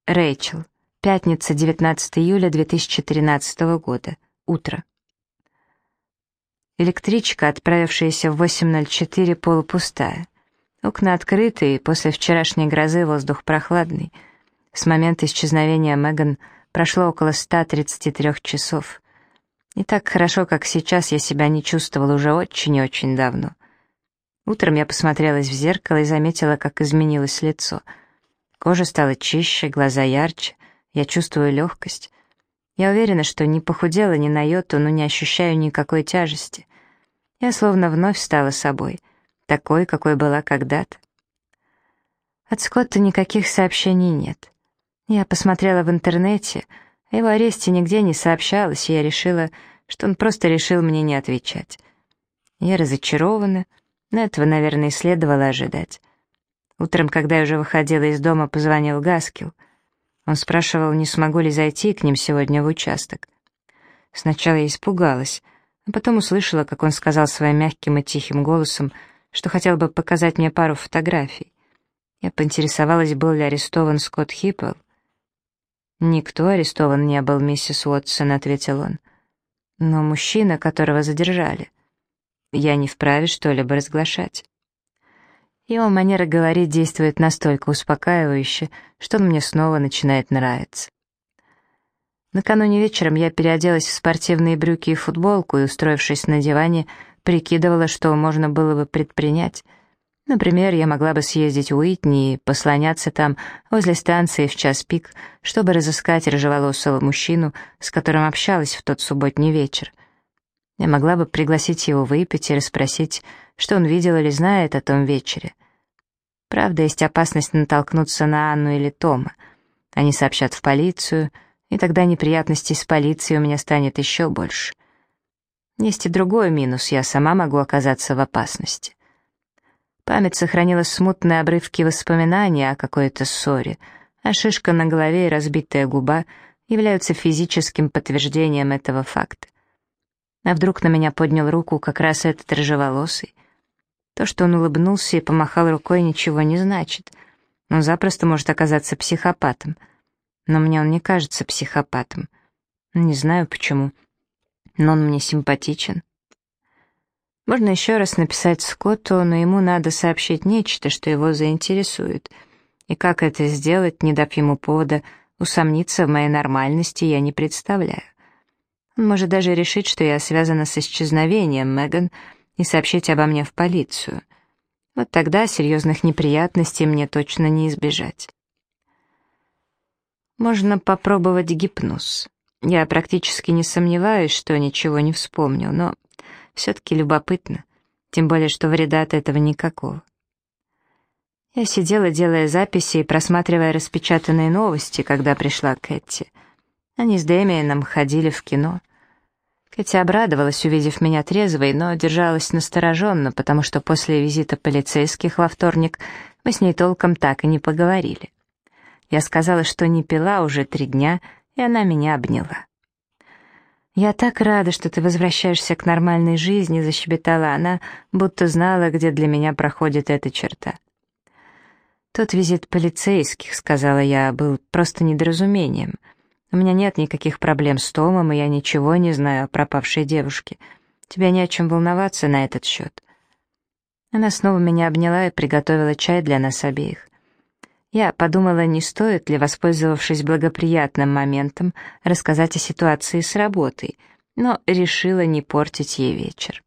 Рэйчел. Пятница, 19 июля 2013 года. Утро. Электричка, отправившаяся в 8:04, полупустая. Окна открыты, и после вчерашней грозы воздух прохладный. С момента исчезновения Меган прошло около 133 часов. Не так хорошо, как сейчас, я себя не чувствовала уже очень и очень давно. Утром я посмотрелась в зеркало и заметила, как изменилось лицо. Кожа стала чище, глаза ярче, я чувствую легкость. Я уверена, что не похудела ни на йоту, но не ощущаю никакой тяжести. Я словно вновь стала собой, такой, какой была когда-то. От Скотта никаких сообщений нет. Я посмотрела в интернете, о его аресте нигде не сообщалось, и я решила, что он просто решил мне не отвечать. Я разочарована, но этого, наверное, и следовало ожидать. Утром, когда я уже выходила из дома, позвонил Гаскил. Он спрашивал, не смогу ли зайти к ним сегодня в участок. Сначала я испугалась, а потом услышала, как он сказал своим мягким и тихим голосом, что хотел бы показать мне пару фотографий. Я поинтересовалась, был ли арестован Скотт Хиппел. «Никто арестован не был, миссис Уотсон», — ответил он. «Но мужчина, которого задержали. Я не вправе что-либо разглашать». Его манера говорить действует настолько успокаивающе, что он мне снова начинает нравиться. Накануне вечером я переоделась в спортивные брюки и футболку и, устроившись на диване, прикидывала, что можно было бы предпринять. Например, я могла бы съездить в Уитни и послоняться там, возле станции в час пик, чтобы разыскать рыжеволосого мужчину, с которым общалась в тот субботний вечер. Я могла бы пригласить его выпить и расспросить, что он видел или знает о том вечере. Правда, есть опасность натолкнуться на Анну или Тома. Они сообщат в полицию, и тогда неприятностей с полицией у меня станет еще больше. Есть и другой минус, я сама могу оказаться в опасности. Память сохранила смутные обрывки воспоминаний о какой-то ссоре, а шишка на голове и разбитая губа являются физическим подтверждением этого факта. А вдруг на меня поднял руку как раз этот рыжеволосый? То, что он улыбнулся и помахал рукой, ничего не значит. Он запросто может оказаться психопатом. Но мне он не кажется психопатом. Не знаю почему, но он мне симпатичен. Можно еще раз написать Скотту, но ему надо сообщить нечто, что его заинтересует. И как это сделать, не дав ему повода усомниться в моей нормальности, я не представляю. Он может даже решить, что я связана с исчезновением Меган, и сообщить обо мне в полицию. Вот тогда серьезных неприятностей мне точно не избежать. Можно попробовать гипноз. Я практически не сомневаюсь, что ничего не вспомню, но все-таки любопытно, тем более, что вреда от этого никакого. Я сидела, делая записи и просматривая распечатанные новости, когда пришла Кэти. Они с Дэмиеном ходили в кино. Кэти обрадовалась, увидев меня трезвой, но держалась настороженно, потому что после визита полицейских во вторник мы с ней толком так и не поговорили. Я сказала, что не пила уже 3 дня, и она меня обняла. «Я так рада, что ты возвращаешься к нормальной жизни», — защебетала она, будто знала, где для меня проходит эта черта. «Тот визит полицейских», — сказала я, — «был просто недоразумением. У меня нет никаких проблем с Томом, и я ничего не знаю о пропавшей девушке. Тебе не о чем волноваться на этот счет». Она снова меня обняла и приготовила чай для нас обеих. Я подумала, не стоит ли, воспользовавшись благоприятным моментом, рассказать о ситуации с работой, но решила не портить ей вечер.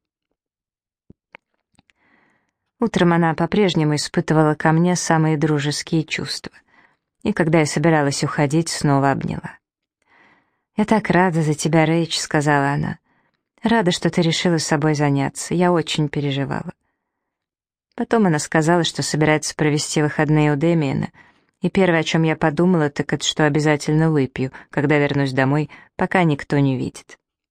Утром она по-прежнему испытывала ко мне самые дружеские чувства, и когда я собиралась уходить, снова обняла. «Я так рада за тебя, Рэйч», — сказала она. «Рада, что ты решила собой заняться. Я очень переживала». Потом она сказала, что собирается провести выходные у Дэмиена, и первое, о чем я подумала, так это что обязательно выпью, когда вернусь домой, пока никто не видит.